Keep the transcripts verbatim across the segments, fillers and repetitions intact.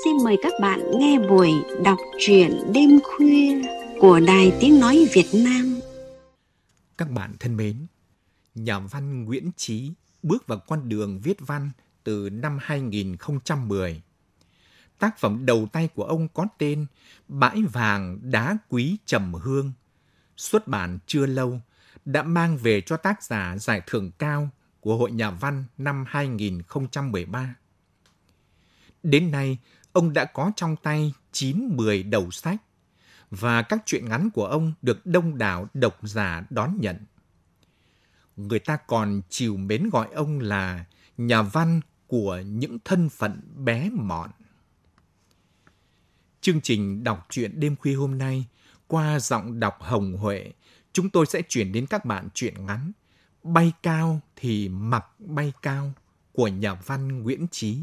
xin mời các bạn nghe buổi đọc truyện đêm khuya của Đài Tiếng Nói Việt Nam. Các bạn thân mến, nhà văn Nguyễn Chí bước vào con đường viết văn từ năm hai nghìn không trăm mười. Tác phẩm đầu tay của ông có tên Bãi vàng đá quý trầm hương. Xuất bản chưa lâu, đã mang về cho tác giả giải thưởng cao của Hội Nhà văn năm hai nghìn không trăm mười ba. Đến nay, ông đã có trong tay chín mười đầu sách, và các truyện ngắn của ông được đông đảo độc giả đón nhận. Người ta còn trìu mến gọi ông là nhà văn của những thân phận bé mọn. Chương trình đọc truyện đêm khuya hôm nay, qua giọng đọc Hồng Huệ, chúng tôi sẽ chuyển đến các bạn truyện ngắn Bay cao thì mặc bay cao của nhà văn Nguyễn Chí.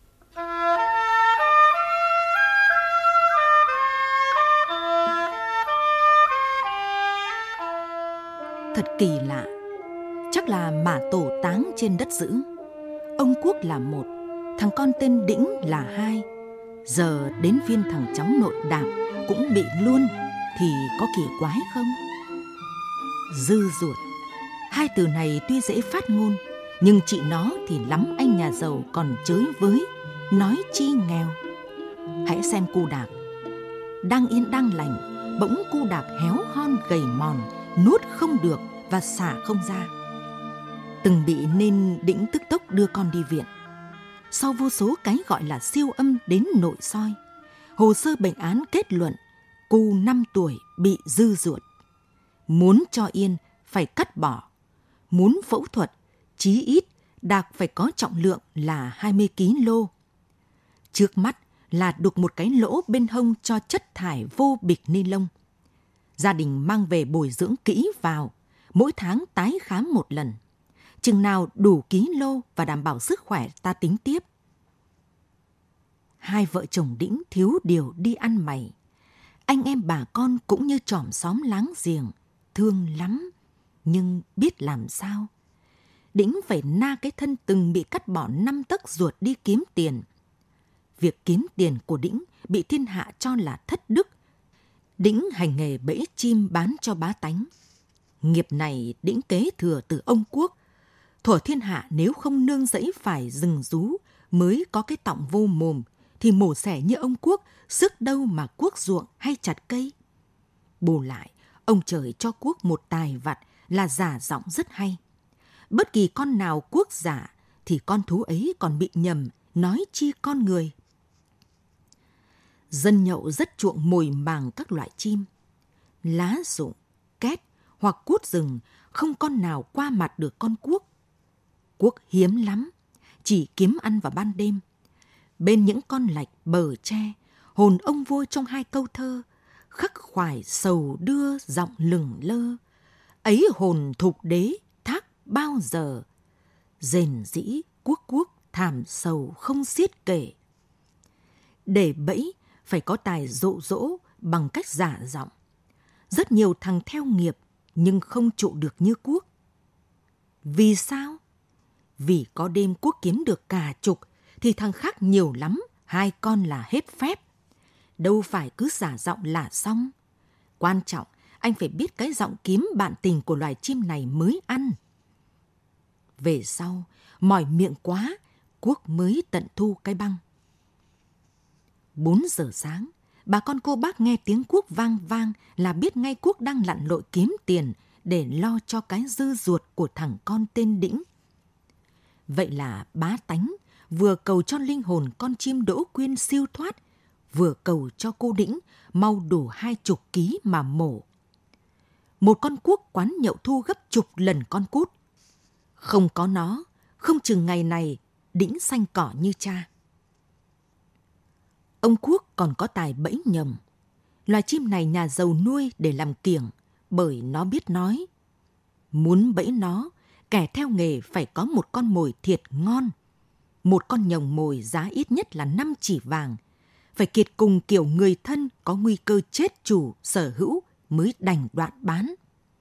Thật kỳ lạ, chắc là mả tổ táng trên đất dữ. Ông Quốc là một, thằng con tên Đĩnh là hai. Giờ đến phiên thằng cháu nội Đạm cũng bị luôn, thì có kỳ quái không? Dư ruột, hai từ này tuy dễ phát ngôn, nhưng chị nó thì lắm anh nhà giàu còn chới với, nói chi nghèo. Hãy xem cu Đạc. Đang yên đang lành, bỗng cu Đạc héo hon gầy mòn, nuốt không được và xả không ra. Từng bị nên Đĩnh tức tốc đưa con đi viện. Sau vô số cái gọi là siêu âm đến nội soi, hồ sơ bệnh án kết luận cu năm tuổi bị dư ruột. Muốn cho yên phải cắt bỏ. Muốn phẫu thuật, chí ít Đạc phải có trọng lượng là hai mươi ki lô. Trước mắt là đục một cái lỗ bên hông cho chất thải vô bịch ni lông. Gia đình mang về bồi dưỡng kỹ vào, mỗi tháng tái khám một lần. Chừng nào đủ ký lô và đảm bảo sức khỏe ta tính tiếp. Hai vợ chồng Đĩnh thiếu điều đi ăn mày. Anh em bà con cũng như chòm xóm láng giềng, thương lắm, nhưng biết làm sao. Đĩnh phải na cái thân từng bị cắt bỏ năm tấc ruột đi kiếm tiền. Việc kiếm tiền của Đĩnh bị thiên hạ cho là thất đức. Đĩnh hành nghề bẫy chim bán cho bá tánh. Nghiệp này Đĩnh kế thừa từ ông Quốc. Thuở thiên hạ nếu không nương dẫy phải rừng rú mới có cái tọng vô mồm, thì mổ xẻ như ông Quốc sức đâu mà cuốc ruộng hay chặt cây. Bù lại, ông trời cho Quốc một tài vặt là giả giọng rất hay. Bất kỳ con nào Quốc giả thì con thú ấy còn bị nhầm, nói chi con người. Dân nhậu rất chuộng mồi màng các loại chim. Lá rụng, két hoặc cuốt rừng, không con nào qua mặt được con Quốc. Quốc hiếm lắm, chỉ kiếm ăn vào ban đêm. Bên những con lạch bờ tre, hồn ông vua trong hai câu thơ, khắc khoải sầu đưa giọng lừng lơ. Ấy hồn thục đế thác bao giờ, rền rĩ Quốc Quốc thảm sầu không xiết kể. Để bẫy phải có tài dụ dỗ bằng cách giả giọng. Rất nhiều thằng theo nghiệp nhưng không trụ được như Quốc. Vì sao? Vì có đêm Quốc kiếm được cả chục thì thằng khác nhiều lắm, hai con là hết phép. Đâu phải cứ giả giọng là xong. Quan trọng, anh phải biết cái giọng kiếm bạn tình của loài chim này mới ăn. Về sau, mỏi miệng quá, Quốc mới tận thu cái băng. Bốn giờ sáng, bà con cô bác nghe tiếng Quốc vang vang là biết ngay Quốc đang lặn lội kiếm tiền để lo cho cái dư ruột của thằng con tên Đĩnh. Vậy là bá tánh vừa cầu cho linh hồn con chim Đỗ Quyên siêu thoát, vừa cầu cho cô Đĩnh mau đủ hai chục ký mà mổ. Một con Quốc quán nhậu thu gấp chục lần con cút. Không có nó, không chừng ngày này Đĩnh xanh cỏ như cha. Ông Quốc còn có tài bẫy nhầm. Loài chim này nhà giàu nuôi để làm kiểng, bởi nó biết nói. Muốn bẫy nó, kẻ theo nghề phải có một con mồi thiệt ngon. Một con nhồng mồi giá ít nhất là năm chỉ vàng. Phải kiệt cùng kiểu người thân có nguy cơ chết chủ sở hữu mới đành đoạn bán.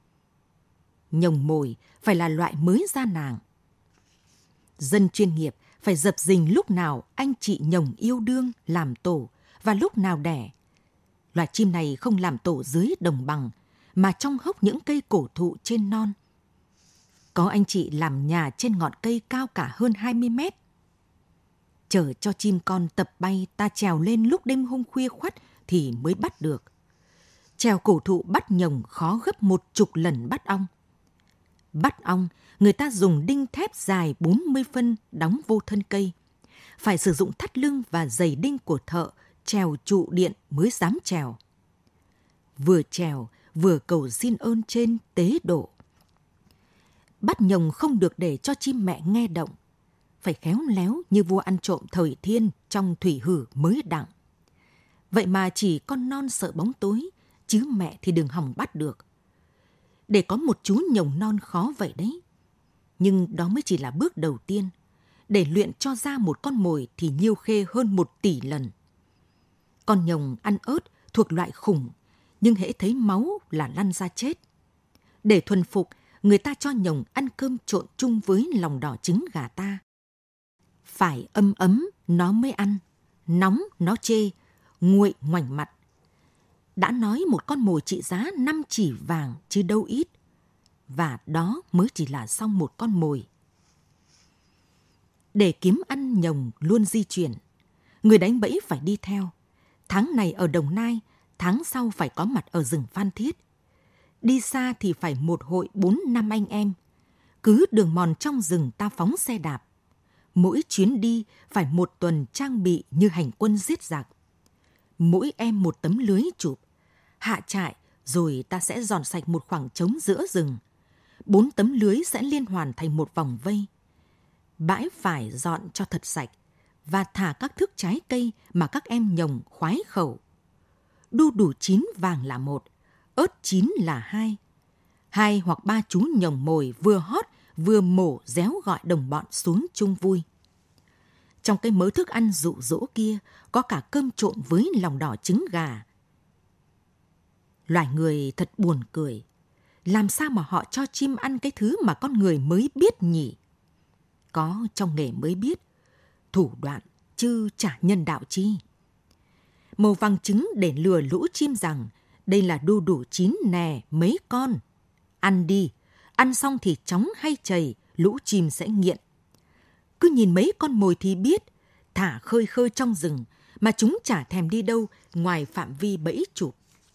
Nhồng mồi phải là loại mới ra nàng. Dân chuyên nghiệp phải dập dình lúc nào anh chị nhồng yêu đương làm tổ và lúc nào đẻ. Loài chim này không làm tổ dưới đồng bằng, mà trong hốc những cây cổ thụ trên non. Có anh chị làm nhà trên ngọn cây cao cả hơn hai mươi mét. Chờ cho chim con tập bay, ta trèo lên lúc đêm hôm khuya khoắt thì mới bắt được. Trèo cổ thụ bắt nhồng khó gấp một chục lần bắt ong. Bắt ong, người ta dùng đinh thép dài bốn mươi phân đóng vô thân cây. Phải sử dụng thắt lưng và giày đinh của thợ trèo trụ điện mới dám trèo. Vừa trèo, vừa cầu xin ơn trên tế độ. Bắt nhồng không được để cho chim mẹ nghe động. Phải khéo léo như vua ăn trộm thời thiên trong thủy hử mới đặng. Vậy mà chỉ con non sợ bóng tối, chứ mẹ thì đừng hòng bắt được. Để có một chú nhồng non khó vậy đấy. Nhưng đó mới chỉ là bước đầu tiên. Để luyện cho ra một con mồi thì nhiêu khê hơn một tỷ lần. Con nhồng ăn ớt thuộc loại khủng, nhưng hễ thấy máu là lăn ra chết. Để thuần phục, người ta cho nhồng ăn cơm trộn chung với lòng đỏ trứng gà ta. Phải ấm ấm nó mới ăn, nóng nó chê, nguội ngoảnh mặt. Đã nói một con mồi trị giá năm chỉ vàng chứ đâu ít. Và đó mới chỉ là xong một con mồi. Để kiếm ăn nhồng luôn di chuyển, người đánh bẫy phải đi theo. Tháng này ở Đồng Nai, tháng sau phải có mặt ở rừng Phan Thiết. Đi xa thì phải một hội bốn năm anh em. Cứ đường mòn trong rừng ta phóng xe đạp. Mỗi chuyến đi phải một tuần trang bị như hành quân giết giặc. Mỗi em một tấm lưới chụp. Hạ trại rồi ta sẽ dọn sạch một khoảng trống giữa rừng. Bốn tấm lưới sẽ liên hoàn thành một vòng vây. Bãi phải dọn cho thật sạch và thả các thước trái cây mà các em nhồng khoái khẩu. Đu đủ chín vàng là một, ớt chín là hai. Hai hoặc ba chú nhồng mồi vừa hót vừa mổ réo gọi đồng bọn xuống chung vui. Trong cái mớ thức ăn dụ dỗ kia có cả cơm trộn với lòng đỏ trứng gà. Loài người thật buồn cười. Làm sao mà họ cho chim ăn cái thứ mà con người mới biết nhỉ? Có trong nghề mới biết. Thủ đoạn chứ chả nhân đạo chi. Màu vàng trứng để lừa lũ chim rằng đây là đu đủ chín nè mấy con. Ăn đi, ăn xong thì chóng hay chày, lũ chim sẽ nghiện. Cứ nhìn mấy con mồi thì biết, thả khơi khơi trong rừng mà chúng chả thèm đi đâu ngoài phạm vi bẫy chụp.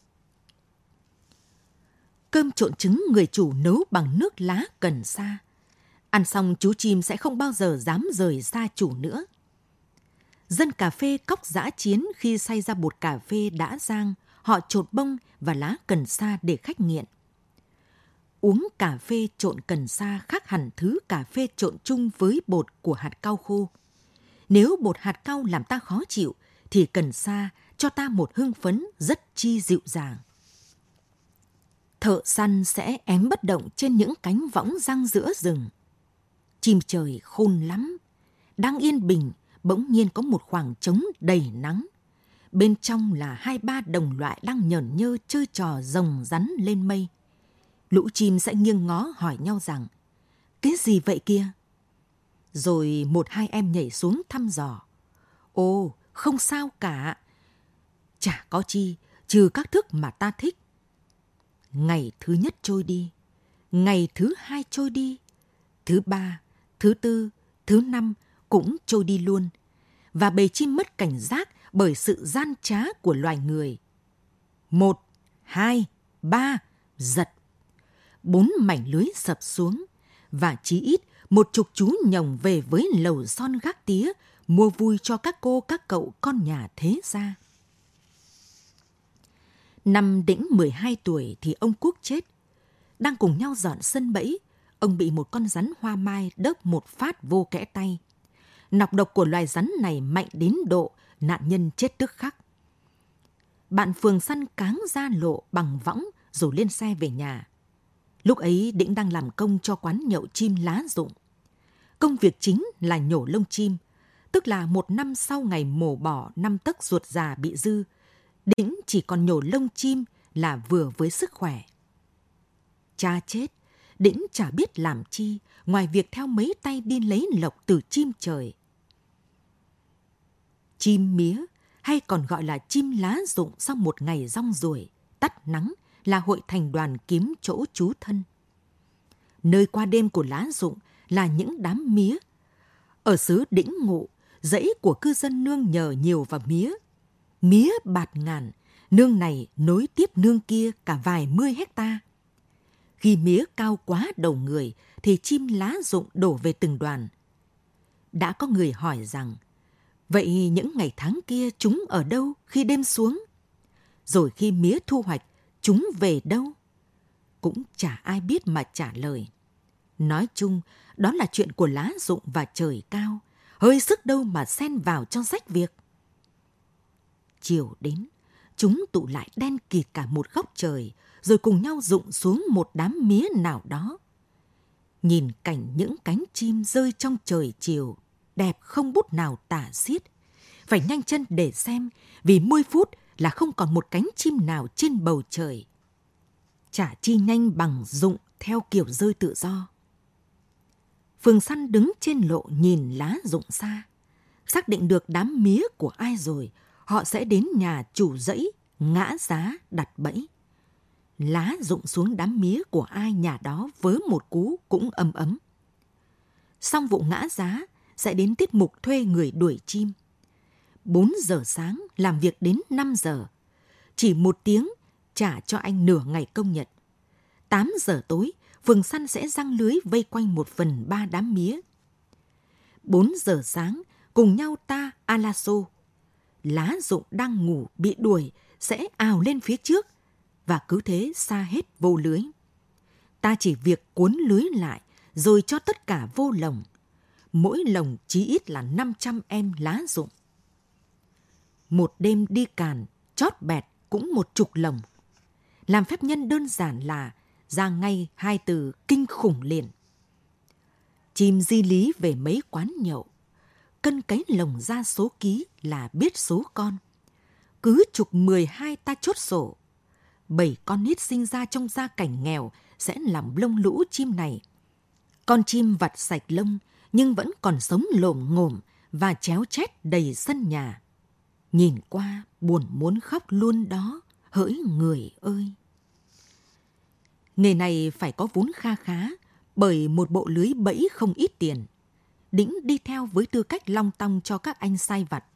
Cơm trộn trứng người chủ nấu bằng nước lá cần sa. Ăn xong chú chim sẽ không bao giờ dám rời xa chủ nữa. Dân cà phê cóc dã chiến khi xay ra bột cà phê đã rang, họ trộn bông và lá cần sa để khách nghiện. Uống cà phê trộn cần sa khác hẳn thứ cà phê trộn chung với bột của hạt cau khô. Nếu bột hạt cau làm ta khó chịu, thì cần sa cho ta một hương phấn rất chi dịu dàng. Thợ săn sẽ ém bất động trên những cánh võng giăng giữa rừng. Chim trời khôn lắm. Đang yên bình, bỗng nhiên có một khoảng trống đầy nắng. Bên trong là hai ba đồng loại đang nhởn nhơ chơi trò rồng rắn lên mây. Lũ chim sẽ nghiêng ngó hỏi nhau rằng, cái gì vậy kia? Rồi một hai em nhảy xuống thăm dò. Ồ, không sao cả. Chả có chi, trừ các thức mà ta thích. Ngày thứ nhất trôi đi, ngày thứ hai trôi đi, thứ ba, thứ tư, thứ năm cũng trôi đi luôn. Và bầy chim mất cảnh giác bởi sự gian trá của loài người. Một, hai, ba, giật. Bốn mảnh lưới sập xuống, và chí ít một chục chú nhồng về với lầu son gác tía, mua vui cho các cô các cậu con nhà thế gia. Năm Đĩnh mười hai tuổi thì ông Quốc chết. Đang cùng nhau dọn sân bẫy, ông bị một con rắn hoa mai đớp một phát vô kẽ tay. Nọc độc của loài rắn này mạnh đến độ nạn nhân chết tức khắc. Bạn phường săn cáng ra lộ bằng võng rồi lên xe về nhà. Lúc ấy Đĩnh đang làm công cho quán nhậu chim lá rụng. Công việc chính là nhổ lông chim, tức là một năm sau ngày mổ bỏ năm tấc ruột già bị dư, Đĩnh chỉ còn nhổ lông chim là vừa với sức khỏe. Cha chết, Đĩnh chả biết làm chi ngoài việc theo mấy tay đi lấy lộc từ chim trời. Chim mía, hay còn gọi là chim lá rụng sau một ngày rong ruổi, tắt nắng, là hội thành đoàn kiếm chỗ trú thân. Nơi qua đêm của lá rụng là những đám mía. Ở xứ Đĩnh Ngụ, dãy của cư dân nương nhờ nhiều vào mía. Mía bạt ngàn, nương này nối tiếp nương kia cả vài mươi hecta. Khi mía cao quá đầu người thì chim lá rụng đổ về từng đoàn. Đã có người hỏi rằng, vậy những ngày tháng kia chúng ở đâu khi đêm xuống? Rồi khi mía thu hoạch, chúng về đâu? Cũng chả ai biết mà trả lời. Nói chung, đó là chuyện của lá rụng và trời cao, hơi sức đâu mà xen vào cho rách việc. Chiều đến, chúng tụ lại đen kịt cả một góc trời, rồi cùng nhau rụng xuống một đám mía nào đó. Nhìn cảnh những cánh chim rơi trong trời chiều, đẹp không bút nào tả xiết. Phải nhanh chân để xem, vì mười phút là không còn một cánh chim nào trên bầu trời. Chả chi nhanh bằng rụng theo kiểu rơi tự do. Phường Săn đứng trên lộ nhìn lá rụng xa. Xác định được đám mía của ai rồi, họ sẽ đến nhà chủ dãy, ngã giá, đặt bẫy. Lá rụng xuống đám mía của ai nhà đó với một cú cũng ấm ấm. Xong vụ ngã giá, sẽ đến tiết mục thuê người đuổi chim. Bốn giờ sáng làm việc đến năm giờ. Chỉ một tiếng trả cho anh nửa ngày công nhận. Tám giờ tối, phường Săn sẽ giăng lưới vây quanh một phần ba đám mía. Bốn giờ sáng, cùng nhau ta a la xô. Lá rụng đang ngủ bị đuổi sẽ ào lên phía trước và cứ thế xa hết vô lưới. Ta chỉ việc cuốn lưới lại rồi cho tất cả vô lồng. Mỗi lồng chí ít là năm trăm em lá rụng. Một đêm đi càn, chót bẹt cũng một chục lồng. Làm phép nhân đơn giản là ra ngay hai từ kinh khủng liền. Chim di lý về mấy quán nhậu, cân cái lồng ra số ký là biết số con. Cứ chục mười hai ta chốt sổ. Bảy con nít sinh ra trong gia cảnh nghèo sẽ làm lông lũ chim này. Con chim vặt sạch lông nhưng vẫn còn sống lồm ngồm và chéo chét đầy sân nhà. Nhìn qua buồn muốn khóc luôn đó, hỡi người ơi. Nghề này phải có vốn kha khá, bởi một bộ lưới bẫy không ít tiền. Đĩnh đi theo với tư cách long tong cho các anh sai vặt.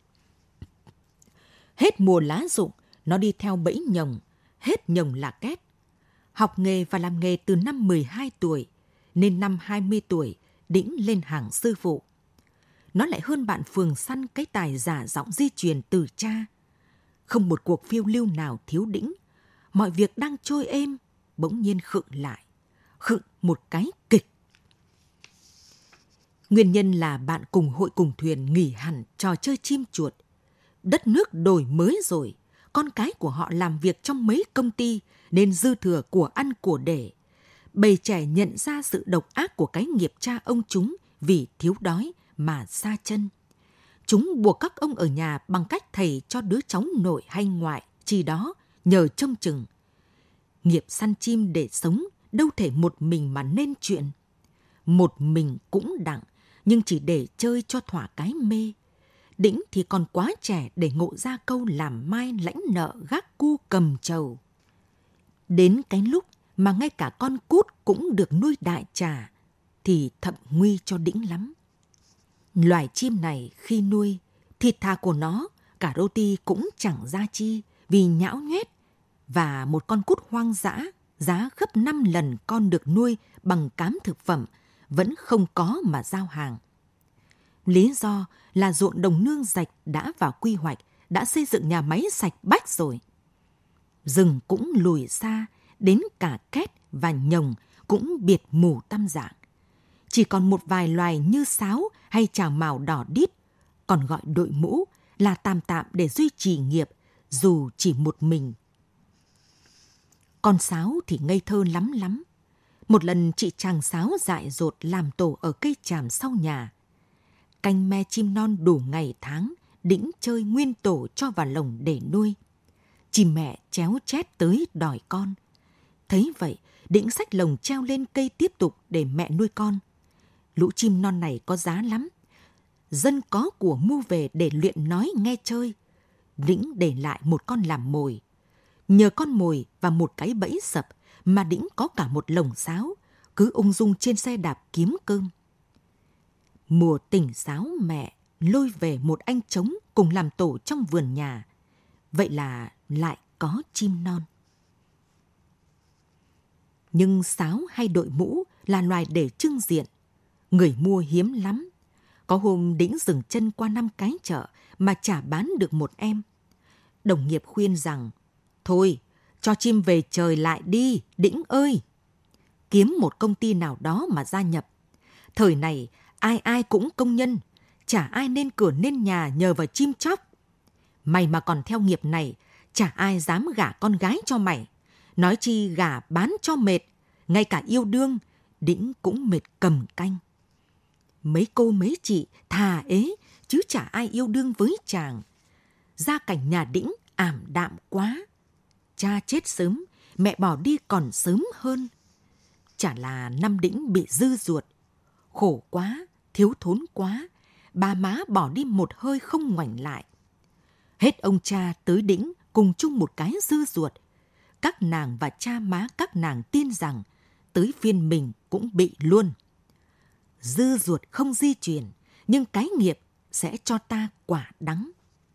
Hết mùa lá rụng, nó đi theo bẫy nhồng, hết nhồng là két. Học nghề và làm nghề từ năm mười hai tuổi, nên năm hai mươi tuổi, Đĩnh lên hàng sư phụ. Nó lại hơn bạn phường Săn cái tài giả giọng di truyền từ cha. Không một cuộc phiêu lưu nào thiếu Đĩnh. Mọi việc đang trôi êm, bỗng nhiên khựng lại. Khựng một cái kịch. Nguyên nhân là bạn cùng hội cùng thuyền nghỉ hẳn trò chơi chim chuột. Đất nước đổi mới rồi, con cái của họ làm việc trong mấy công ty nên dư thừa của ăn của để. Bầy trẻ nhận ra sự độc ác của cái nghiệp cha ông chúng vì thiếu đói mà sa chân. Chúng buộc các ông ở nhà bằng cách thầy cho đứa cháu nội hay ngoại chi đó nhờ trông chừng. Nghiệp săn chim để sống đâu thể một mình mà nên chuyện. Một mình cũng đặng, nhưng chỉ để chơi cho thỏa cái mê. Đĩnh thì còn quá trẻ để ngộ ra câu làm mai lãnh nợ gác cu cầm trầu. Đến cái lúc mà ngay cả con cút cũng được nuôi đại trà, thì thậm nguy cho Đĩnh lắm. Loài chim này khi nuôi, thịt thà của nó, cả roti cũng chẳng ra chi vì nhão nhoét, và một con cút hoang dã, giá gấp năm lần con được nuôi bằng cám thực phẩm, vẫn không có mà giao hàng. Lý do là ruộng đồng nương rạch đã vào quy hoạch, đã xây dựng nhà máy sạch bách rồi. Rừng cũng lùi xa, đến cả két và nhồng cũng biệt mù tăm dạng. Chỉ còn một vài loài như sáo hay trào mào đỏ đít, còn gọi đội mũ, là tạm tạm để duy trì nghiệp, dù chỉ một mình. Con sáo thì ngây thơ lắm lắm. Một lần chị chàng sáo dại dột làm tổ ở cây tràm sau nhà. Canh me chim non đủ ngày tháng, Đĩnh chơi nguyên tổ cho vào lồng để nuôi. Chim mẹ chéo chét tới đòi con. Thấy vậy, Đĩnh xách lồng treo lên cây tiếp tục để mẹ nuôi con. Lũ chim non này có giá lắm. dân có của mua về để luyện nói nghe chơi. Đĩnh để lại một con làm mồi. Nhờ con mồi và một cái bẫy sập mà Đĩnh có cả một lồng sáo, cứ ung dung trên xe đạp kiếm cơm. Mùa tỉnh sáo mẹ lôi về một anh trống cùng làm tổ trong vườn nhà. Vậy là lại có chim non. Nhưng sáo hay đội mũ là loài để trưng diện. Người mua hiếm lắm. Có hôm Đĩnh dừng chân qua năm cái chợ mà chả bán được một em. Đồng nghiệp khuyên rằng, thôi, cho chim về trời lại đi, Đĩnh ơi. Kiếm một công ty nào đó mà gia nhập. Thời này, ai ai cũng công nhân, chả ai nên cửa nên nhà nhờ vào chim chóc. Mày mà còn theo nghiệp này, chả ai dám gả con gái cho mày. Nói chi gả bán cho mệt, ngay cả yêu đương, Đĩnh cũng mệt cầm canh. Mấy cô mấy chị thà ế, chứ chả ai yêu đương với chàng. Gia cảnh nhà Đĩnh ảm đạm quá. Cha chết sớm, mẹ bỏ đi còn sớm hơn. Chả là năm Đĩnh bị dư ruột. Khổ quá, thiếu thốn quá, bà má bỏ đi một hơi không ngoảnh lại. Hết ông cha tới Đĩnh cùng chung một cái dư ruột. Các nàng và cha má các nàng tin rằng tới phiên mình cũng bị luôn. Dư ruột không di chuyển, nhưng cái nghiệp sẽ cho ta quả đắng.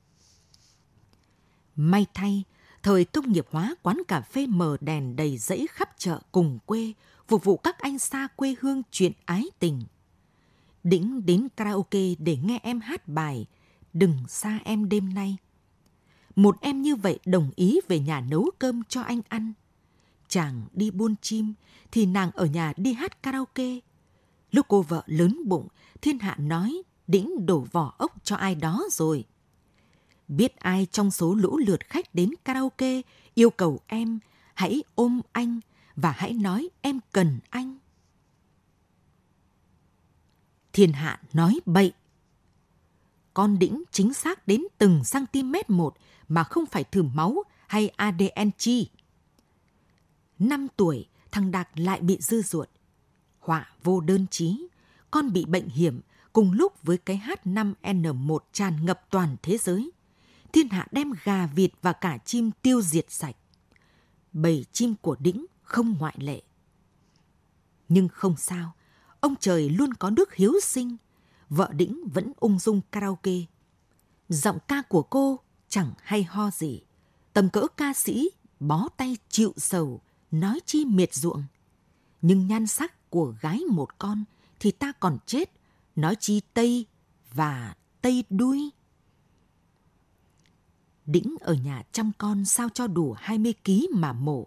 May thay, thời công nghiệp hóa quán cà phê mờ đèn đầy rẫy khắp chợ cùng quê, phục vụ các anh xa quê hương chuyện ái tình. Đĩnh đến karaoke để nghe em hát bài Đừng xa em đêm nay. Một em như vậy đồng ý về nhà nấu cơm cho anh ăn. Chàng đi buôn chim thì nàng ở nhà đi hát karaoke. Lúc cô vợ lớn bụng, thiên hạ nói Đĩnh đổ vỏ ốc cho ai đó rồi. Biết ai trong số lũ lượt khách đến karaoke yêu cầu em hãy ôm anh và hãy nói em cần anh. Thiên hạ nói bậy. Con Đĩnh chính xác đến từng cm một mà không phải thử máu hay a đê en chi. Năm tuổi, thằng Đạt lại bị dư ruột. Họa vô đơn chí, con bị bệnh hiểm cùng lúc với cái hát năm en một tràn ngập toàn thế giới. Thiên hạ đem gà, vịt và cả chim tiêu diệt sạch. Bầy chim của Đĩnh không ngoại lệ. Nhưng không sao, ông trời luôn có đức hiếu sinh. Vợ Đĩnh vẫn ung dung karaoke. Giọng ca của cô chẳng hay ho gì. Tầm cỡ ca sĩ bó tay chịu sầu, nói chi miệt ruộng. Nhưng nhan sắc của gái một con thì ta còn chết, nói chi tây và tây đuôi. Đĩnh ở nhà chăm con sao cho đủ hai mươi ký mà mổ.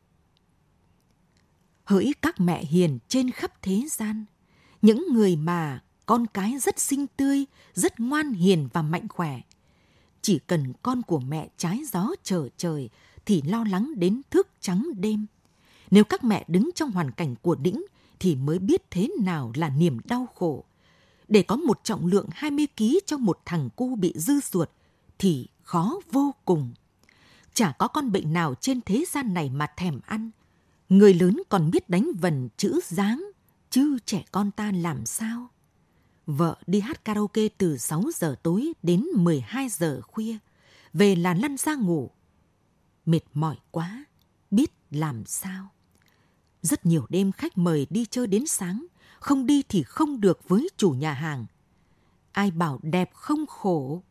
Hỡi các mẹ hiền trên khắp thế gian, những người mà con cái rất xinh tươi, rất ngoan hiền và mạnh khỏe. Chỉ cần con của mẹ trái gió trở trời thì lo lắng đến thức trắng đêm. Nếu các mẹ đứng trong hoàn cảnh của Đĩnh thì mới biết thế nào là niềm đau khổ. Để có một trọng lượng hai mươi ký cho một thằng cu bị dư ruột thì khó vô cùng. Chả có con bệnh nào trên thế gian này mà thèm ăn. Người lớn còn biết đánh vần chữ dáng, chứ trẻ con ta làm sao? Vợ đi hát karaoke từ sáu giờ tối đến mười hai giờ khuya, về là lăn ra ngủ. Mệt mỏi quá, biết làm sao. Rất nhiều đêm khách mời đi chơi đến sáng, không đi thì không được với chủ nhà hàng. Ai bảo đẹp không khổ.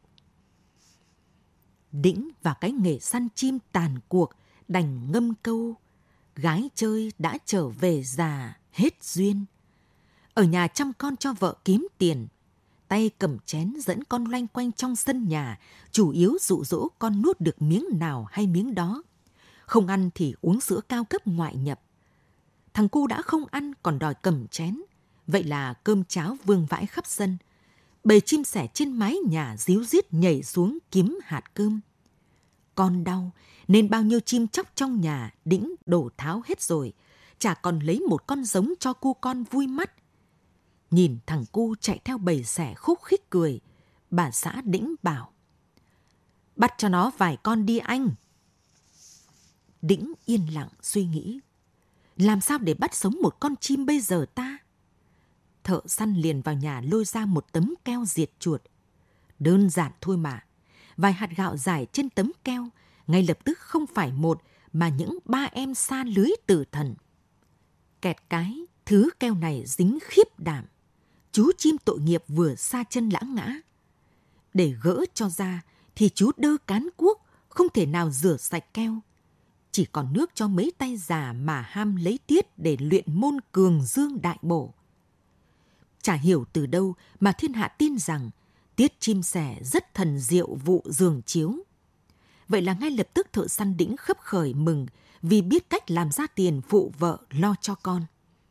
Đĩnh và cái nghề săn chim tàn cuộc đành ngâm câu gái chơi đã trở về già hết duyên. Ở nhà chăm con cho vợ kiếm tiền, tay cầm chén dẫn con loanh quanh trong sân nhà, chủ yếu dụ dỗ con nuốt được miếng nào hay miếng đó. Không ăn thì uống sữa cao cấp ngoại nhập. Thằng cu đã không ăn còn đòi cầm chén, vậy là cơm cháo vương vãi khắp sân. Bầy chim sẻ trên mái nhà ríu rít nhảy xuống kiếm hạt cơm. Con đau nên bao nhiêu chim chóc trong nhà Đĩnh đổ tháo hết rồi, chả còn lấy một con giống cho cu con vui mắt. Nhìn thằng cu chạy theo bầy sẻ khúc khích cười, bà xã Đĩnh bảo: "Bắt cho nó vài con đi anh." Đĩnh yên lặng suy nghĩ, làm sao để bắt sống một con chim bây giờ ta? thợ săn liền vào nhà lôi ra một tấm keo diệt chuột. Đơn giản thôi mà. Vài hạt gạo rải trên tấm keo, ngay lập tức không phải một mà những ba em sa lưới tử thần. Kẹt cái, thứ keo này dính khiếp đảm. Chú chim tội nghiệp vừa sa chân lã ngã. Để gỡ cho ra thì chú đơ cán cuốc, không thể nào rửa sạch keo. Chỉ còn nước cho mấy tay già mà ham lấy tiết để luyện môn cường dương đại bổ. Chả hiểu từ đâu mà thiên hạ tin rằng tiết chim sẻ rất thần diệu vụ giường chiếu. Vậy là ngay lập tức thợ săn Đĩnh khấp khởi mừng vì biết cách làm ra tiền phụ vợ lo cho con.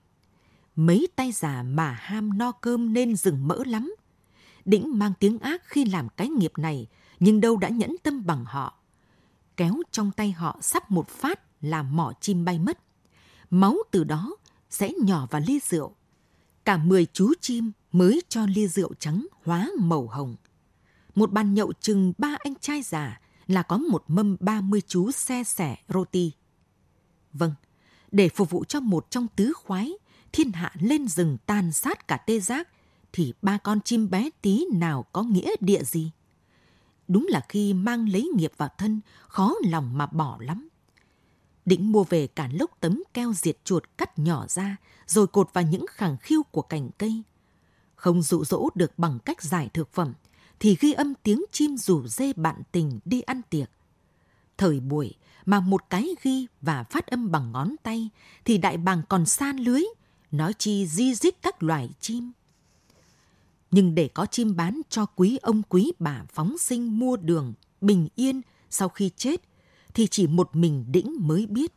Mấy tay già mà ham no cơm nên rừng mỡ lắm. Đĩnh mang tiếng ác khi làm cái nghiệp này, nhưng đâu đã nhẫn tâm bằng họ. Kéo trong tay họ sắp một phát làm mỏ chim bay mất. Máu từ đó sẽ nhỏ vào ly rượu. Cả mười chú chim mới cho ly rượu trắng hóa màu hồng. Một bàn nhậu chừng ba anh trai già là có một mâm ba mươi chú xe xẻ roti. Vâng, để phục vụ cho một trong tứ khoái, thiên hạ lên rừng tàn sát cả tê giác, thì ba con chim bé tí nào có nghĩa địa gì? Đúng là khi mang lấy nghiệp vào thân, khó lòng mà bỏ lắm. Đĩnh mua về cả lốc tấm keo diệt chuột cắt nhỏ ra, rồi cột vào những khẳng khiu của cành cây. Không dụ dỗ được bằng cách giải thực phẩm, thì ghi âm tiếng chim rủ rê bạn tình đi ăn tiệc. Thời buổi mà một cái ghi và phát âm bằng ngón tay, thì đại bàng còn san lưới, nói chi di dích các loài chim. Nhưng để có chim bán cho quý ông quý bà phóng sinh mua đường, bình yên sau khi chết, thì chỉ một mình Đĩnh mới biết.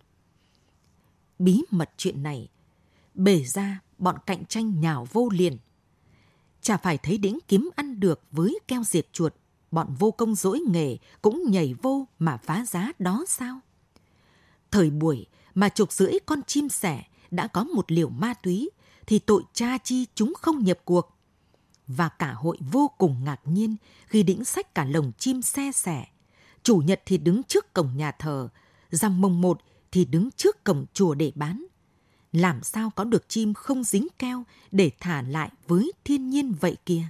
Bí mật chuyện này, bể ra bọn cạnh tranh nhào vô liền. Chả phải thấy Đĩnh kiếm ăn được với keo diệt chuột, bọn vô công dỗi nghề cũng nhảy vô mà phá giá đó sao? Thời buổi mà chục rưỡi con chim sẻ đã có một liều ma túy, thì tội cha chi chúng không nhập cuộc. Và cả hội vô cùng ngạc nhiên khi Đĩnh xách cả lồng chim xe xẻ. Chủ nhật thì đứng trước cổng nhà thờ, rằm mồng một thì đứng trước cổng chùa để bán. Làm sao có được chim không dính keo để thả lại với thiên nhiên vậy kia?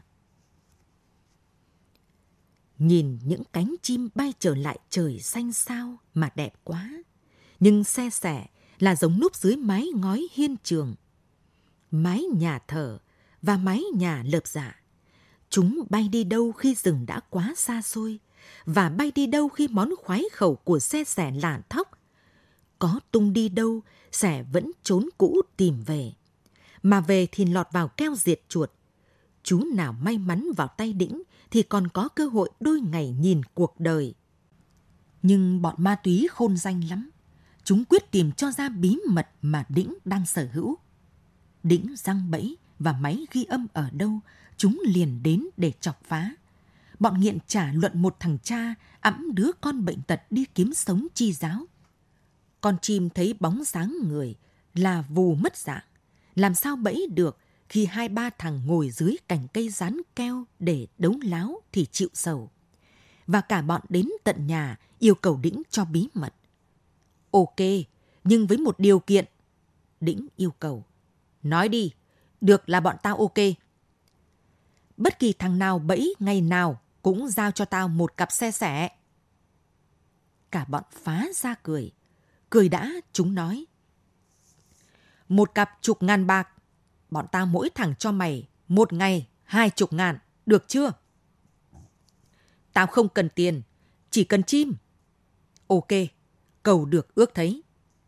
Nhìn những cánh chim bay trở lại trời xanh sao mà đẹp quá. Nhưng xe xẻ là giống núp dưới mái ngói hiên trường, mái nhà thờ và mái nhà lợp dạ. Chúng bay đi đâu khi rừng đã quá xa xôi, và bay đi đâu khi món khoái khẩu của xe xẻ lả thóc. Có tung đi đâu, xẻ vẫn trốn cũ tìm về. Mà về thì lọt vào keo diệt chuột. Chú nào may mắn vào tay Đĩnh thì còn có cơ hội đôi ngày nhìn cuộc đời. Nhưng bọn ma túy khôn danh lắm. Chúng quyết tìm cho ra bí mật mà Đĩnh đang sở hữu. Đĩnh giăng bẫy và máy ghi âm ở đâu, chúng liền đến để chọc phá. Bọn nghiện trả luận một thằng cha ẵm đứa con bệnh tật đi kiếm sống chi giáo. Con chim thấy bóng dáng người là vù mất dạng. Làm sao bẫy được khi hai ba thằng ngồi dưới cành cây dán keo để đấu láo thì chịu sầu. Và cả bọn đến tận nhà yêu cầu Đĩnh cho bí mật. Ok, nhưng với một điều kiện. Đĩnh yêu cầu. Nói đi, được là bọn tao ok. Bất kỳ thằng nào bẫy ngày nào cũng giao cho tao một cặp xe xẻ. Cả bọn phá ra cười. Cười đã, chúng nói. Một cặp chục ngàn bạc. Bọn tao mỗi thằng cho mày một ngày hai chục ngàn. Được chưa? Tao không cần tiền, chỉ cần chim. Ok, cầu được ước thấy.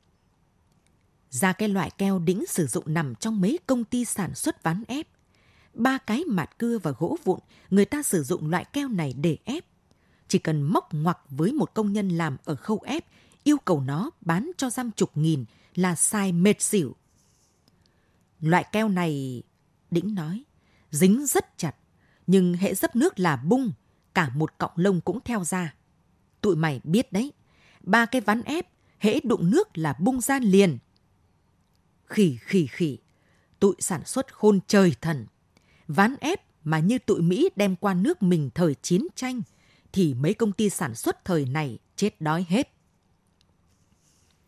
Ra cái loại keo Đĩnh sử dụng nằm trong mấy công ty sản xuất ván ép. Ba cái mạt cưa và gỗ vụn, người ta sử dụng loại keo này để ép. Chỉ cần móc ngoặc với một công nhân làm ở khâu ép, yêu cầu nó bán cho dăm chục nghìn là xài mệt xỉu. Loại keo này, Đĩnh nói, dính rất chặt, nhưng hễ dấp nước là bung, cả một cọng lông cũng theo ra. Tụi mày biết đấy, ba cái ván ép, hễ đụng nước là bung ra liền. Khỉ khỉ khỉ, tụi sản xuất khôn trời thần. Ván ép mà như tụi Mỹ đem qua nước mình thời chiến tranh, thì mấy công ty sản xuất thời này chết đói hết.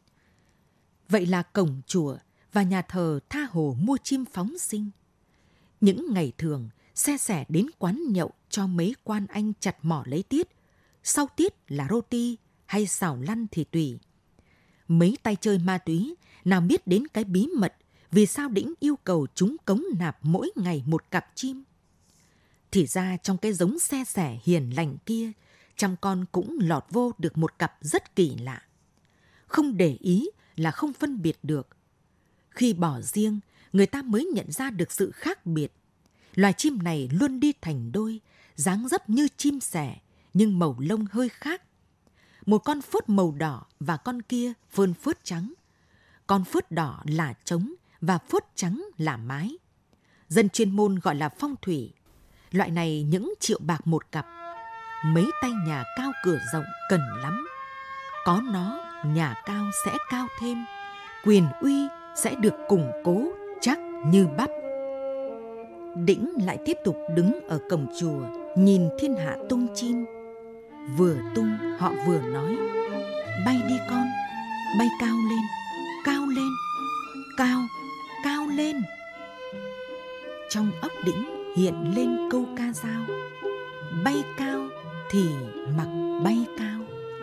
Vậy là cổng chùa và nhà thờ tha hồ mua chim phóng sinh. Những ngày thường, xe sẻ đến quán nhậu cho mấy quan anh chặt mỏ lấy tiết. Sau tiết là roti hay xào lăn thì tùy. Mấy tay chơi ma túy nào biết đến cái bí mật vì sao Đĩnh yêu cầu chúng cống nạp mỗi ngày một cặp chim. Thì ra trong cái giống xe sẻ hiền lành kia, trăm con cũng lọt vô được một cặp rất kỳ lạ. Không để ý là không phân biệt được. Khi bỏ riêng, người ta mới nhận ra được sự khác biệt. Loài chim này luôn đi thành đôi, dáng dấp như chim sẻ, nhưng màu lông hơi khác. Một con phớt màu đỏ và con kia phơn phớt trắng. Con phớt đỏ là trống và phớt trắng là mái. Dân chuyên môn gọi là phong thủy. Loại này những triệu bạc một cặp. Mấy tay nhà cao cửa rộng cần lắm. Có nó, nhà cao sẽ cao thêm, quyền uy sẽ được củng cố chắc như bắp. Đĩnh lại tiếp tục đứng ở cổng chùa, nhìn thiên hạ tung chim. Vừa tung họ vừa nói: bay đi con, bay cao lên, cao lên, cao, cao lên. Trong óc Đĩnh hiện lên câu ca dao: bay cao thì mặc bay cao.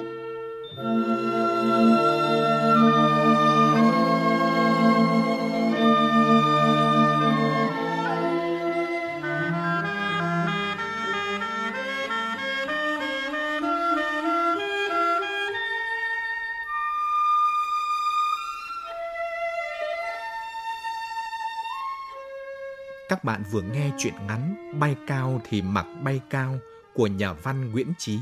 Các bạn vừa nghe truyện ngắn Bay cao thì mặc bay cao của nhà văn Nguyễn Chí.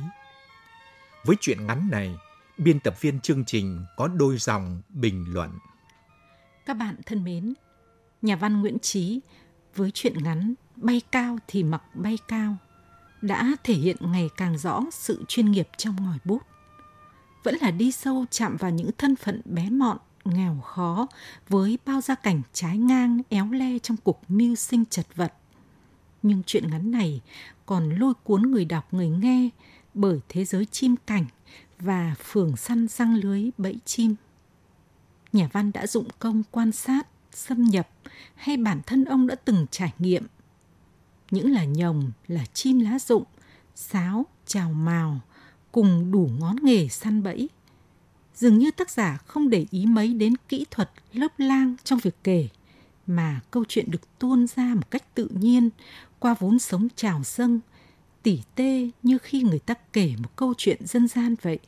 Với truyện ngắn này, biên tập viên chương trình có đôi dòng bình luận. Các bạn thân mến, nhà văn Nguyễn Chí với truyện ngắn Bay cao thì mặc bay cao đã thể hiện ngày càng rõ sự chuyên nghiệp trong ngòi bút. Vẫn là đi sâu chạm vào những thân phận bé mọn, nghèo khó với bao gia cảnh trái ngang éo le trong cuộc mưu sinh chật vật. Nhưng truyện ngắn này còn lôi cuốn người đọc người nghe bởi thế giới chim cảnh và phường săn răng lưới bẫy chim. Nhà văn đã dụng công quan sát, xâm nhập hay bản thân ông đã từng trải nghiệm. Những là nhồng, là chim lá rụng, sáo, chào mào cùng đủ ngón nghề săn bẫy. Dường như tác giả không để ý mấy đến kỹ thuật lớp lang trong việc kể, mà câu chuyện được tuôn ra một cách tự nhiên qua vốn sống trào dâng, tỉ tê như khi người ta kể một câu chuyện dân gian vậy.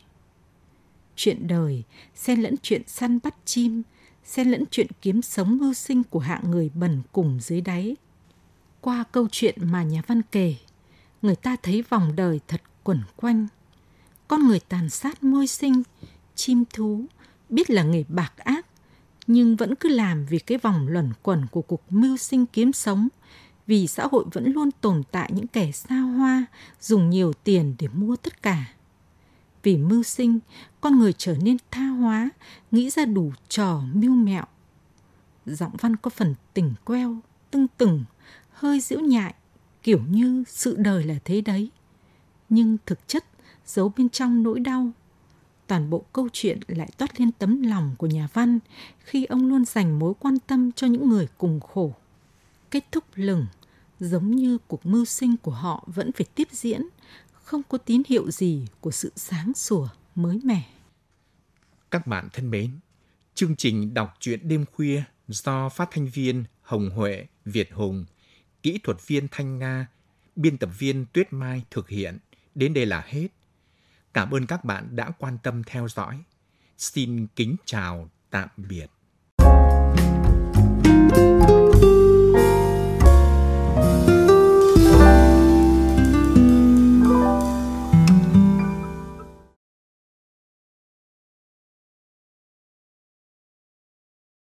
Chuyện đời, xen lẫn chuyện săn bắt chim, xen lẫn chuyện kiếm sống mưu sinh của hạng người bần cùng dưới đáy. Qua câu chuyện mà nhà văn kể, người ta thấy vòng đời thật quẩn quanh. Con người tàn sát môi sinh, chim thú, biết là nghề bạc ác, nhưng vẫn cứ làm vì cái vòng luẩn quẩn của cuộc mưu sinh kiếm sống, vì xã hội vẫn luôn tồn tại những kẻ xa hoa, dùng nhiều tiền để mua tất cả. Vì mưu sinh, con người trở nên tha hóa, nghĩ ra đủ trò mưu mẹo. Giọng văn có phần tỉnh queo, tưng tửng, hơi giễu nhại, kiểu như sự đời là thế đấy. Nhưng thực chất giấu bên trong nỗi đau. Toàn bộ câu chuyện lại toát lên tấm lòng của nhà văn khi ông luôn dành mối quan tâm cho những người cùng khổ. Kết thúc lừng, giống như cuộc mưu sinh của họ vẫn phải tiếp diễn, không có tín hiệu gì của sự sáng sủa mới mẻ. Các bạn thân mến, chương trình đọc truyện đêm khuya do phát thanh viên Hồng Huệ, Việt Hùng, kỹ thuật viên Thanh Nga, biên tập viên Tuyết Mai thực hiện đến đây là hết. Cảm ơn các bạn đã quan tâm theo dõi. Xin kính chào, tạm biệt.